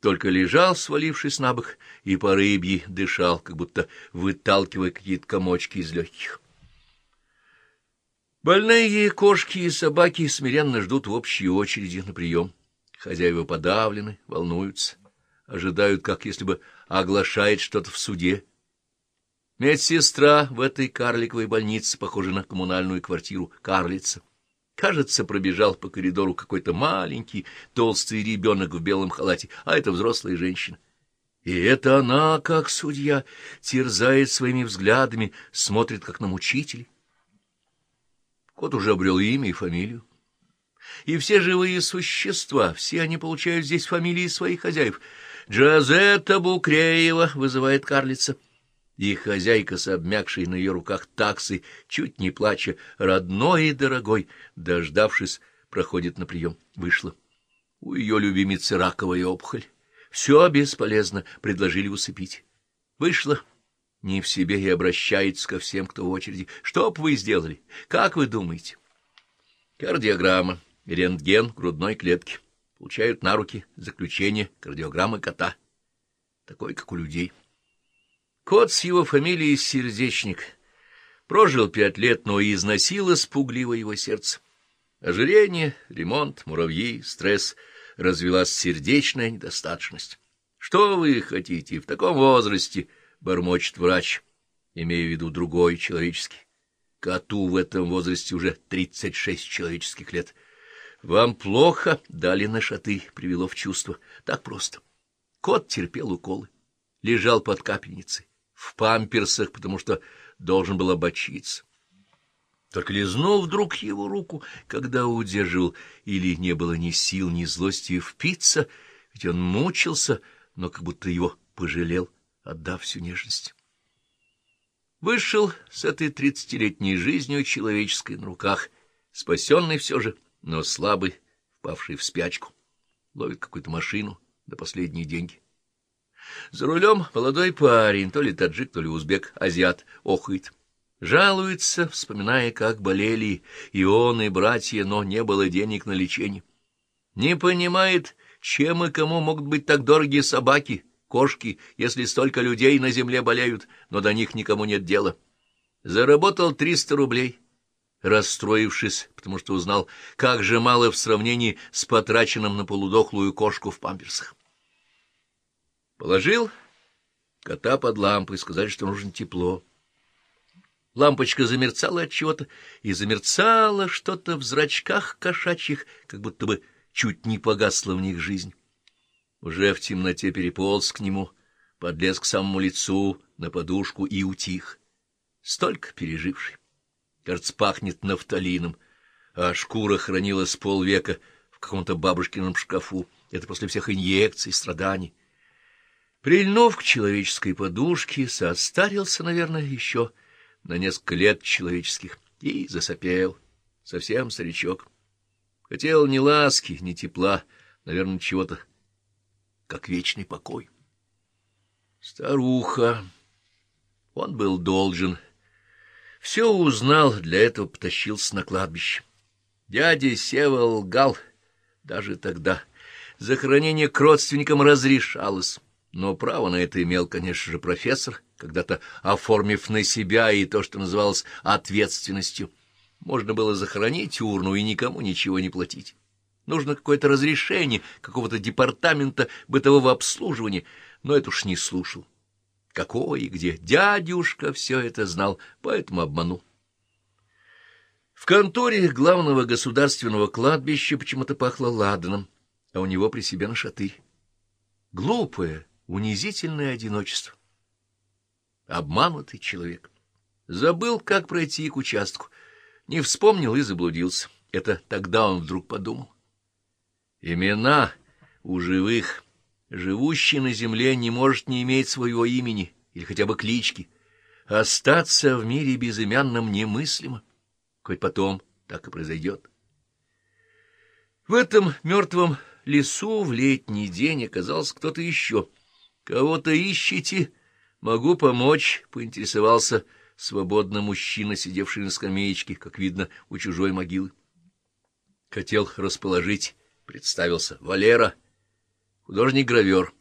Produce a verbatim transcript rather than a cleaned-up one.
только лежал, свалившись на бок, и по рыбьи дышал, как будто выталкивая какие-то комочки из легких. Больные кошки и собаки смиренно ждут в общей очереди на прием. Хозяева подавлены, волнуются, ожидают, как если бы оглашает что-то в суде. Медсестра в этой карликовой больнице похожа на коммунальную квартиру карлица. Кажется, пробежал по коридору какой-то маленький толстый ребенок в белом халате, а это взрослая женщина. И это она, как судья, терзает своими взглядами, смотрит, как на мучителей. Кот уже обрел имя и фамилию. И все живые существа, все они получают здесь фамилии своих хозяев. «Джазетта Букреева» вызывает карлица. И хозяйка с обмякшей на ее руках таксой, чуть не плача, родной и дорогой, дождавшись, проходит на прием. Вышла. У ее любимицы раковая опухоль. Все бесполезно, предложили усыпить. Вышла. Не в себе и обращается ко всем, кто в очереди. Что б вы сделали? Как вы думаете? Кардиограмма, рентген грудной клетки. Получают на руки заключение кардиограммы кота. Такой, как у людей. Кот с его фамилией Сердечник. Прожил пять лет, но износило пугливо его сердце. Ожирение, ремонт, муравьи, стресс, развилась сердечная недостаточность. Что вы хотите в таком возрасте, бормочет врач, имея в виду другой человеческий. Коту в этом возрасте уже тридцать шесть человеческих лет. Вам плохо, дали на шаты, привело в чувство. Так просто. Кот терпел уколы, лежал под капельницей, в памперсах, потому что должен был обочиться. Только лизнул вдруг его руку, когда удерживал, или не было ни сил, ни злости впиться, ведь он мучился, но как будто его пожалел, отдав всю нежность. Вышел с этой тридцатилетней жизнью человеческой на руках, спасенный все же, но слабый, впавший в спячку, ловит какую-то машину до последние деньги. За рулем молодой парень, то ли таджик, то ли узбек, азиат, охает. Жалуется, вспоминая, как болели и он, и братья, но не было денег на лечение. Не понимает, чем и кому могут быть так дороги собаки, кошки, если столько людей на земле болеют, но до них никому нет дела. Заработал триста рублей, расстроившись, потому что узнал, как же мало в сравнении с потраченным на полудохлую кошку в памперсах. Положил кота под лампу и сказали, что нужно тепло. Лампочка замерцала от чего-то, и замерцало что-то в зрачках кошачьих, как будто бы чуть не погасла в них жизнь. Уже в темноте переполз к нему, подлез к самому лицу, на подушку и утих. Столько переживший. Кажется, пахнет нафталином, а шкура хранилась полвека в каком-то бабушкином шкафу. Это после всех инъекций, страданий. Прильнув к человеческой подушке, состарился, наверное, еще на несколько лет человеческих и засопел, совсем старичок. Хотел ни ласки, ни тепла, наверное, чего-то, как вечный покой. Старуха. Он был должен. Все узнал, для этого потащился на кладбище. Дядя Сева лгал даже тогда. Захоронение к родственникам разрешалось. Но право на это имел, конечно же, профессор, когда-то оформив на себя и то, что называлось ответственностью. Можно было захоронить урну и никому ничего не платить. Нужно какое-то разрешение какого-то департамента бытового обслуживания, но это уж не слушал. Какое и где? Дядюшка все это знал, поэтому обманул. В конторе главного государственного кладбища почему-то пахло ладаном, а у него при себе нашатырь. Глупое, унизительное одиночество. Обманутый человек. Забыл, как пройти к участку. Не вспомнил и заблудился. Это тогда он вдруг подумал. Имена у живых. Живущий на земле не может не иметь своего имени или хотя бы клички. Остаться в мире безымянным немыслимо. Хоть потом так и произойдет. В этом мертвом лесу в летний день оказался кто-то еще. «Кого-то ищете? Могу помочь», — поинтересовался свободно мужчина, сидевший на скамеечке, как видно, у чужой могилы. Хотел расположить, представился. «Валера, художник-гравер».